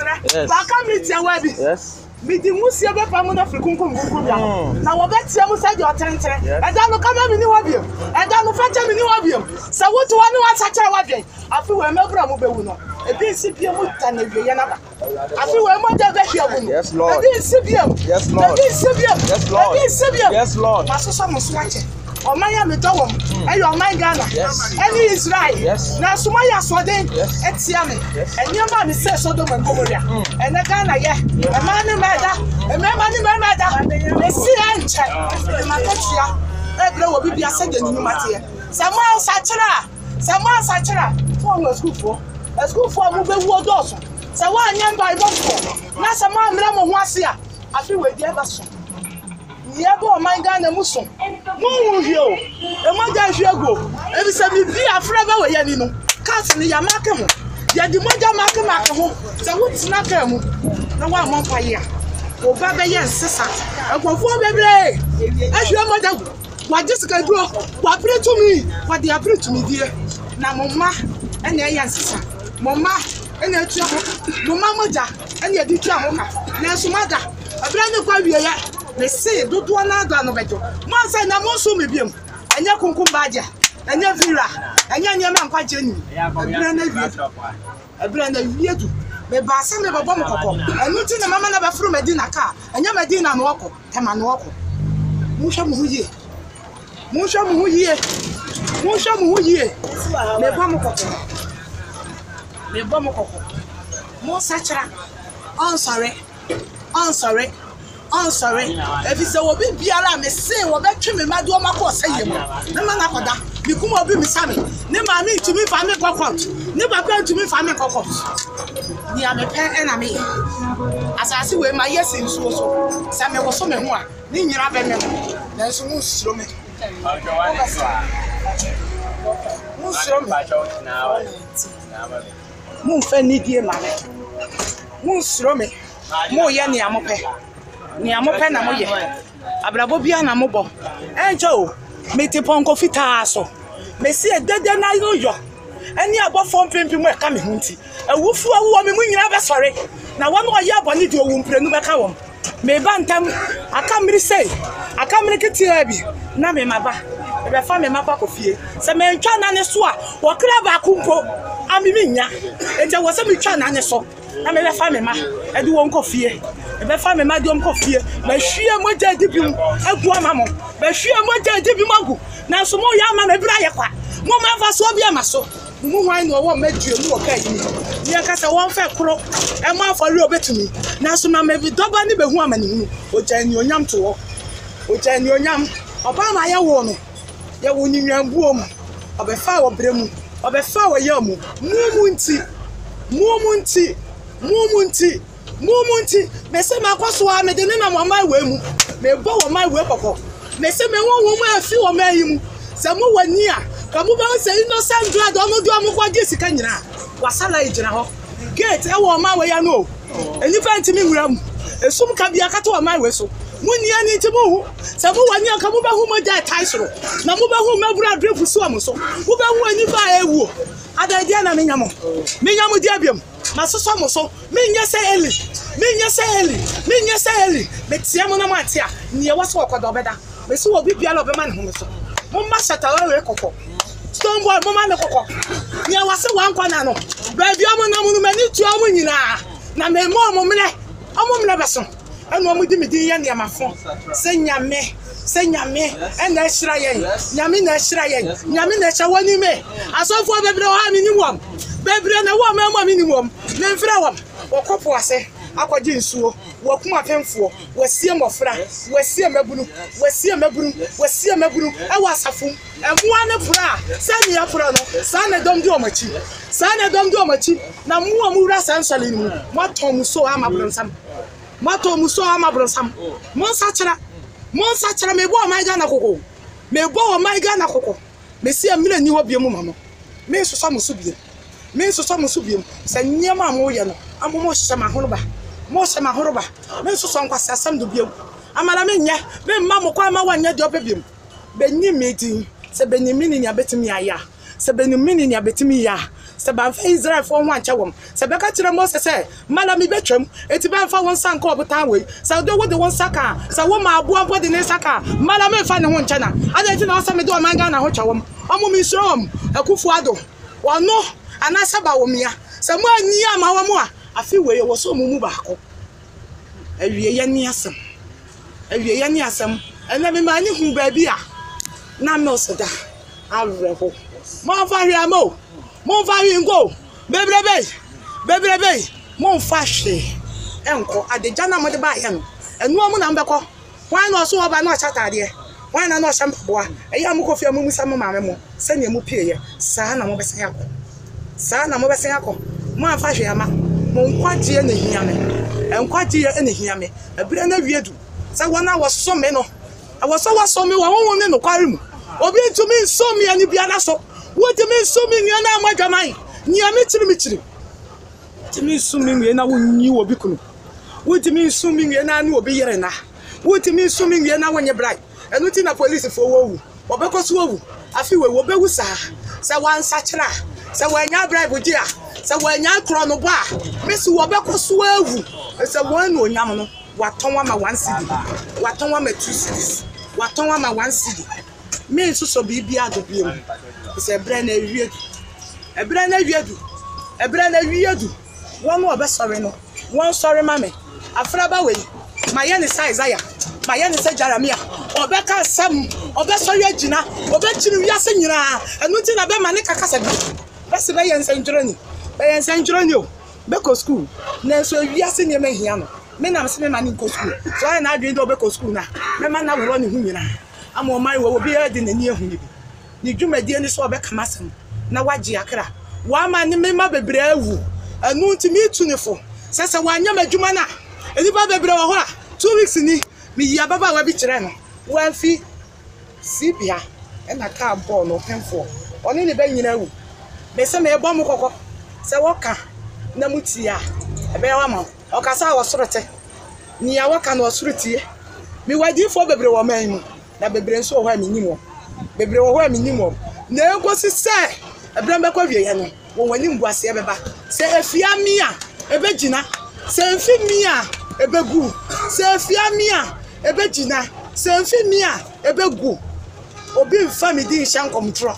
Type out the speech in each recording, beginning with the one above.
mesra ba ka mi dia wa bi yes mi di musie be pa mu na frikunkum ya na wo betia mu sa di otentere eda no kama mi ni wa bi eda no facha mi ni wa bi sa wotu wa ni wa sacha wa bi afi we mebra mu bewu no ebi si bia mu ta na wie na ba afi we mo ja be hia bu no yes lord ebi si bia yes lord ebi si bia yes lord ebi si bia yes lord ma so so mo so ache o man ya me dowom e yo man Ghana any Israel na so man ya so den etia me enye ma me say so do man Gomoria ene Ghana ye e man ni meda e me man ni meda e si enche e ma ketia e bre wo bibia se de ni mate sama sa chira fo wo school for mu be wo doso se wa anya Bible for na sama mra mo ho ase a afi we die ba so yebo man Ghana muso mu hio e mo ja hwego e bi se mi bi afra ba we ya ni no cat ni ya make mo ya di mo ja make ho se wo tina ka mu na wa mo pa ya o ba be yen sesa agofo bebre e hwe mo ja wa Jessica duo wa pray to me wa dey pray to me die na mo ma ene yen sesa mo ma ene etu mo ma moja ene edi tu amoka na so mada abra ne kwa wie ya me say dodo na do no bejo mo say na mo so me biem enye kunkum baaja enye vira enye nyema nkwaje ni abra na wie du me ba se me babo mo kokko enu ti na mama na ba furu Medina ka enye Medina no okko tema no okko mo hwa mo huye me ba mo kokko mo sachara I'm sorry. If it's a wobi biara me say wo betwe me madu o mako sayem. Ne ma na koda. Bi kuma obi mi sami. Ne ma mi tumi fa me kokot. Ne ba pa tumi fa me kokot. Ni a me pe na me. Asase we ma yes nsuo so. Sa me wo so me ho a. Ni nyira be me. Na so mu siro me. Mu siro me. Mu fa ni die ma me. Mu siro me. Mo ye ni amope. Ni amope na mo ye abrabo bia na mo bo enje o meti ponko fita so me si edede na yo eni abofo mpempi mu e ka me hunti awufu awu me mu nyina be sore na wo no ye abone di owu mprenu be ka wo me ba ntam aka miri sei aka miri kiti abi na me maba e be fa me maba ko fie se me ntwa na ne so a wo kra ba kumpo amimi nya enje wo se me twa na ne so na me be fa me ma e di won ko fie e be fa me ma di won ko fie ma hwie moja di bi agu ama mo ma hwie moja di bi magu na so mo ya ma me bra ye kwa mo ma fa so bi ama so mu hwan no wo madue mu wo ka yi ni aka se won fe kro e mo afori obetumi na so ma me bi doba ni be hu ama ni hu o ja ni onyam to wo o ja ni onyam oba ma ye wo no ye wo ni nwambuo mu obe fa wo bremu obe fa wo ye mu mumunti me se makwaso a me de na mama we mu me bo wo mai we kokko me se me won wo mu afi wo mai mu se mu wani a ka mu ba se innocent blood o mu do mu kwa gesi ka nyina wasala ejira ho gate e wo ma we ya no eni fa ntimi nwura mu esum ka bia ka to wo mai we so muni ani ti mu hu se mu wani a ka mu ba hu mo ja taisoro na mu ba hu mabura drefu so am so mu ba hu ani fa ewu ada dia na menyamo dia biam masoso mo so menya se eli metia mo na matia ni e waso okodo beda me si obi bia lo be ma ne ho so mo ma shatala we kokko stone boy mo ma ne kokko ni e wase wan kwa na no ba bia mo na mo no mani tu amu nyina na me mo mle beso enu omu di midi ye ne amafo se nyame ena ehira yen nyame na ehira yen nyame na ehya wani me asofo bebre o ha minimum bebre na wo ma minimum na mfira wam wokopo ase akwaji nsuo wakuma pemfo wasie mofra wasie mabunu e wasafum emwa ne fura sani ya fura no sana dom di omachi na mu amura sansale ni mu maton muso amabronsam monsa chira me bo my Ghana koko me si amira ni ho biemu mamo me so so biem se nyema mo ye no amomo hyema horoba me so nkwasa asam do biem amara me nya me mamo kwa ma wanya de obebiem benyi medin se benimini ni abetimi aya se benimini ni abetimi ya se ban fa Israel for wan cha wom se beka kire Moses say mala mi betwam eti ban fa won sanka obotan we se do wo de won saka se wo ma aboa body ne saka mala me fa ne ho ncha na adeti na ose me do man ga na ho cha wom omo mi suro wom akufu ado wono anasa ba wom ya se mo ani ama wom a afi we wo so mu baako awie ye ni asem ena me mani hu ba bi a na me oseda areho mo fa hwe amo mo fa hwe ngo bebrebe mo fa hwe enko adeja na mo de ba ye no enu amu na mbekọ wan na so oba na chatade wan na no shampaboa eya mu kofi amu musa mo maame mo se ne mu pie ye saa na mo besen yakọ mo fa hwe ama mo nkwaje na hiame enkwagye na hiame ebire na wiedu se wona woso me no awoso me wo ne no kware mu obi ntumi nso me ani bia na so wo timi nso me nua na amadwaman nia me chiri timi nso me nua na wonyi obi kunu wo timi nso me nua na ne obi yere na wo timi nso me nua na wonye brai enu ti na police fo wo obekoso wo afi we wo bewu sa se wansa kira se wanya bribe dia se wanya kro no ba mesi wo bekoso awu se won no onyam no waton wa ma 1 cedi waton wa ma 2 cedis waton wa ma 1 cedi me nso so bibia do biem se ebre na wiedu won obesore no won sore ma me afraba we maye ni Isaiah maye ni Jeremiah obeka sam obesore agina obechiri wiase nyina enu ti na be ma ne kakasa bi bese be yensenjroni o be ko school na so wiase ne mahia no me na se me ma ni ko school so I na adwe do be ko school na me ma na woro ni hu nyina ama o mai wo obi adi na ni ehu ni bi ni dwumadie ni so obeka masem na waji akra wa ma ni me ma bebre awu enu ti mi tu ni fo sese wanya madwuma na eni ba bebre wo ho a 2 weeks ni mi ya baba wa bi kire no wa fi sibia e na ka ball no penfo oni ni be nyina awu be se me e bom kokko se woka na mutia e be wa ma okasa wo sorote ni ya woka na osorotie mi wadi fo bebre wo man mu na bebre nso ho a minyimo bebre wo ho a minyimo na enkosi se ebre mbekwa wie ye no wo wani mbuase e beba se efia mi a ebegina se enfi mi a ebegu se efia mi a ebegina se enfi mi a ebegu obi mfa mi di hyankomtro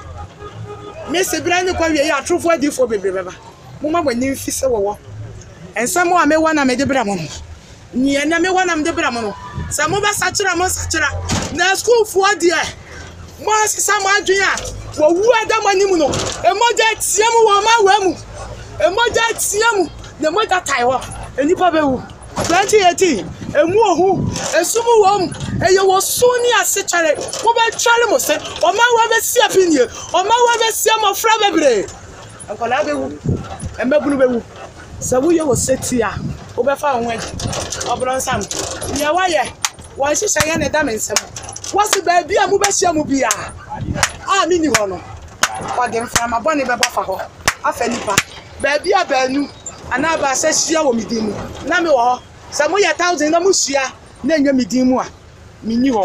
me se bra ni kwa wie ye atrofo adi fo bebre beba mo ma bani mfi se wo ensamo a me wana me de bra mo ni ena me wana me de bra mo se mo ba sachira na school fo de mo asisa mo adwen a wo wu adamani mu no emoja tie mu wo ma wa mu emoja tie mu na moja taiwo enipa be wu 2018 emu ohu esumu wo mu eye wo suni asechare wo be tware mo se o ma wa be sia pinie o ma wa be sia mo fra bebre akola be wu embebunu be wu se wo ye wo setia wo be fa won aji obron sam ye wa ye wo hihye ye ne da mensem wo se ba bia mu be hia mu bia a mi ni ho no wa de mfa ma bone be bofa ho afa nipa ba bia ba nu ana ba se hia wo midimu na me wo ho se mo ye 1000 na mu hia na nya midimu a mini ho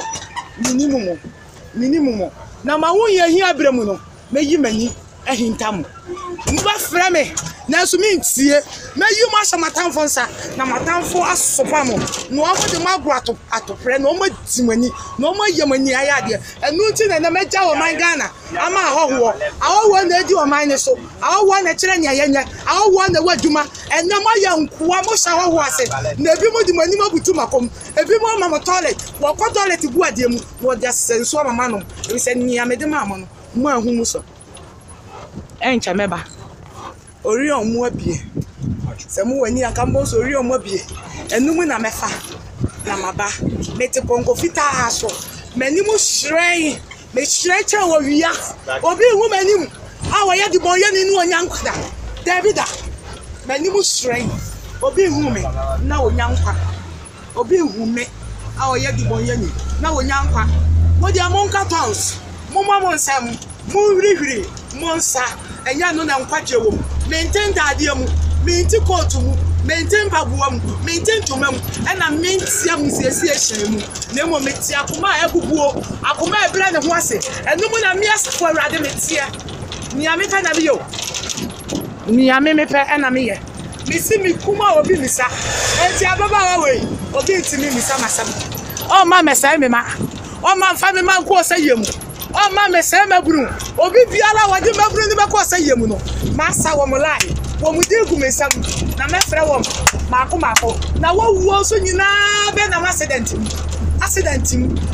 minimum na ma wo ye hia bremu no meyi mani ahintamu mba fra me na so mi ntie meyi mo asamatanfo nsa na matanfo asopa mo no omo de magro atopre no omo dimani no omo yemani ayade enu nti na meja wo man Ghana ama ahoho na edi wo man ne so ahoho na kire nya yenya ahoho na waduma enna mo ya nkuwa mo sha ahoho ase na ebi mo dimani mabutu makom ebi mo mama toilet wo ko toilet gu ade mu wo de senso mama no ebi se nia me de mama no mo ahu mu so encha meba ori omu abie se mu wani akambo so ori omu abie enum na mefa na maba mete ponko fita aso manimu shrei me shrei wo wia obi hu manimu awo ye di boye ni nu onyankwada davida manimu shrei obi hu me na onyankwa obi hu me awo ye di boye ni na onyankwa mo dia monka tons mo mamo nsam mo hwiri monsa enya no na nkwaje wo maintain daade mu maintain court mu maintain pabuwa mu maintain toma mu na maintain mu siesie ehye mu na mo meti akoma ebubuo akoma ebra ne ho ase enum na mi asfo awrade metie ni ameka na biyo Me a me pe na me ye. Me see me kuma obi misa. Enti ababa we obi ntimi misa masam. O ma mesai me ma. O ma fa me ma ko say yemu. O ma mesai maburu. Obi biara wode maburu ni be ko say yemu no. Masa wo mo lai. Wo mu di gu mesam. Na me frɛ wo mako. Na wo wuo so nyina be na accident. Accident.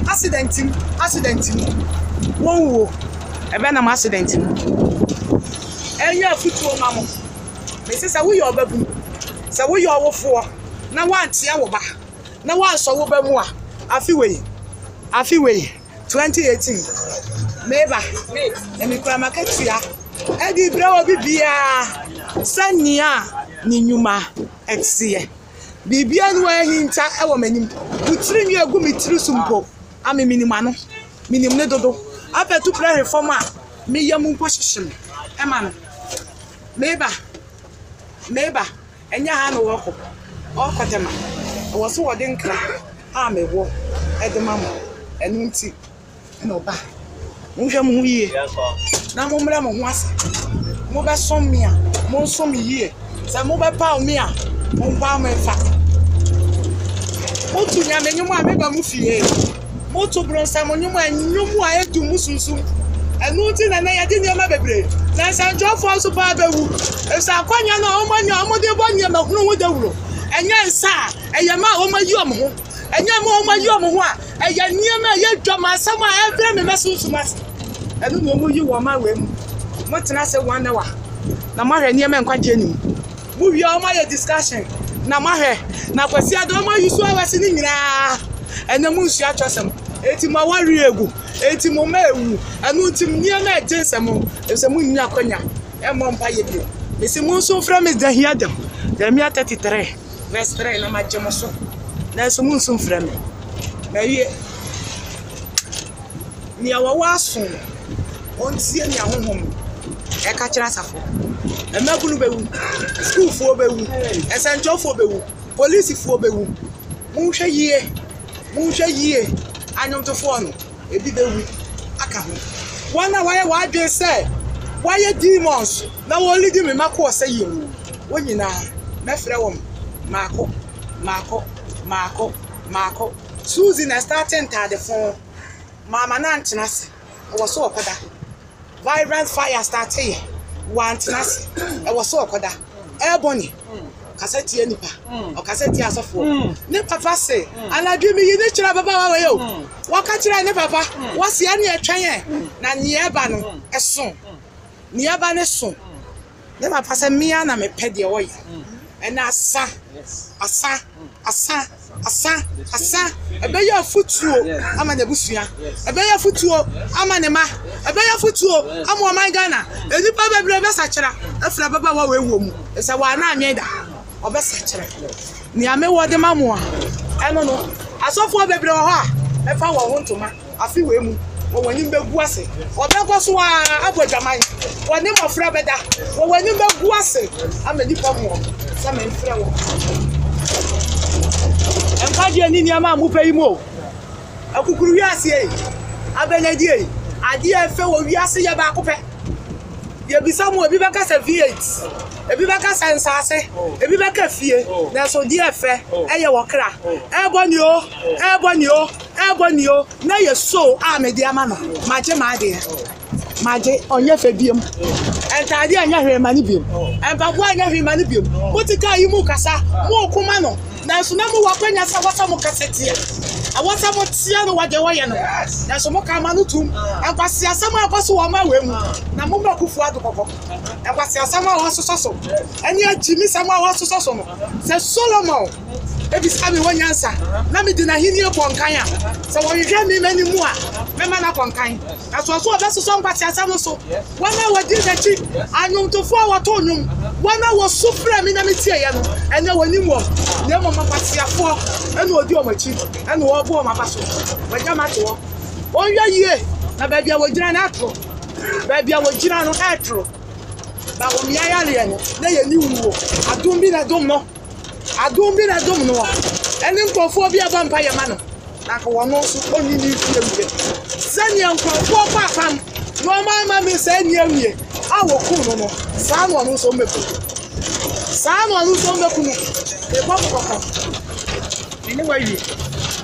Wo wuo. Ebe na accident. Enya futuo mamo. Me say we your babu. Say we your wofo. Na wantia wo ba. Na wanso wo ba mu a. Afi we 2018. Meba. Emi kwa maketia. Edi brawo bibia. Sania ni nyuma etie. Bibia no ahinta e wo manim. Utiri mi egu mi tiri sumpo. Ame minima no. Minim ne dodo. Apetu pra reform a me yamu mpo hyehyem. E ma no. Meba. Enya ha no woko. Okotema. Wo so wode nkra. A mewo. Edema mo. Enu nti. Na oba. Nhwe mo yie. Na mo mra mo ho ase. Mo be som me a. Mo som me yie. Sa mo be pa me a. Mo pa me fa. Mo tu nya me nyumu a me ba mu fie. Mo tu bronsa mo nyumu a edu mu sunsun. Enu nti na ya de nyama bebre. Na sanjo fo so pa bewu. Esa kwanya na o manya o mo de bonya mahunu wo dawuro. Enya nsa eye ma o mayi o mo ho. Enya ma o mayi o mo ho a eye niam ye dwama asam a evre me mesunsumas. Enu no mo yi wo ma we mu. Mo tena se wan na wa. Na ma hwe niam enkwaje nim. Mu wi o ma ye discussion. Na ma hwe na kwasi ado ma yusu awase ni nyina. Ena mu nsu atwasem. Eti ma wari egu. Eti mo ma ewu. Enu tim niam e jensem. Ese mu nnya akonya. E mo mpa ye bi. Mesi mu nso fra me da hia dem. Jeremia 33 verse 3 na ma jemo so. Na so mu nso fra me. Na wie ni awawa so. Ontie ni ahohom. E ka kira safo. E mabunu bewu. School fo bewu. Esenjo fo bewu. Police fo bewu. Mu hwe yie. Anyomto fo no. Ebi bewu. Aka ho. Wana waye wadwe say. Waye demons. Na wo lead me mako say yemu. Wonyina. Me frɛ wo mako. Suzy na starting tade phone. Mama na antenase. Wo so okoda. Vibrant fire started. One tenase. E wo so okoda. Ebony. Kaseti enipa. O kaseti asofo. Ne papa say, anadwi mi yi ne kira baba wa we o. Wo ka kira ne papa, wo se ane etwen na nieba no eso. Nieba ne so. Ne papa say mia na me pede wo yi. Ena asa. Ebeya futuo ama ne busua. Ebeya futuo ama ne ma. Ebeya futuo ama o man Ghana. Enipa bebre be sakira. Afra baba wa we mu. Esa wa na anwen da. Obe sakira. Ni ame wo de mamu a. Eno no. Asofo bebre wo ho a. E fa wo ho ntoma. Afi we mu. Wo wani mbegu ase. Obe koso a abodwaman. Woni mo fra beda. Wo wani mbegu ase. Ama nipa mu. Sa me fra wo. Enkaje ni niama mu pay mo. Akukuru wiase e. Abenadi e. Ade efe wo wiase ye ba akopɛ. Ye bisa mo ebi baka sa V8. Ebi baka sa nsase. Ebi baka fie. Na so di efe eye wo kra. Eboni o. Na ye so amedi ama no. Maje maje onye fe biem. Entade anya hwe mani biem. Empabo anya hwe mani biem. Motika yi mu kasa. Mo kuma no. Na so na mo wakwanya sa wasa mo kasetie. Awasa mo tia no wade woye no. Na so mo ka ma no tum. Akwasi asama akwaso wo ma we mu. Na mo ma kufu adokoko. Akwasi asama wo soso. Ani ajimi sama wo soso no. Se Solomon ebi sabi wonyansa. Na me di na hini konkan a. Se wo hwehwe mi mani mu a. Me ma na konkan. Na so so obesoso nkwasi asama so. Wana wadi dachi anyomtofo a wato nyum. Wana wo sufra mi na me tie ye no. Ene wani mu. Ne mo mapasiafo. Ene odi o machi. Ene wo bo ma baso. Waja ma to. Onwa yie na ba bia wojira na atro. Ba bia wojira no atro. Ba wo mi ayale no. Na ye ni wuwo. Adum bi na dum no. Ene nkofo bi aba mpa ye ma no. Na ko wono so oni ni fie mu. Sani nkofo pa fam. No ma me say ni awie. wo ku no saa no no so meku saa no no so meku no e bo ko ko ni wa yi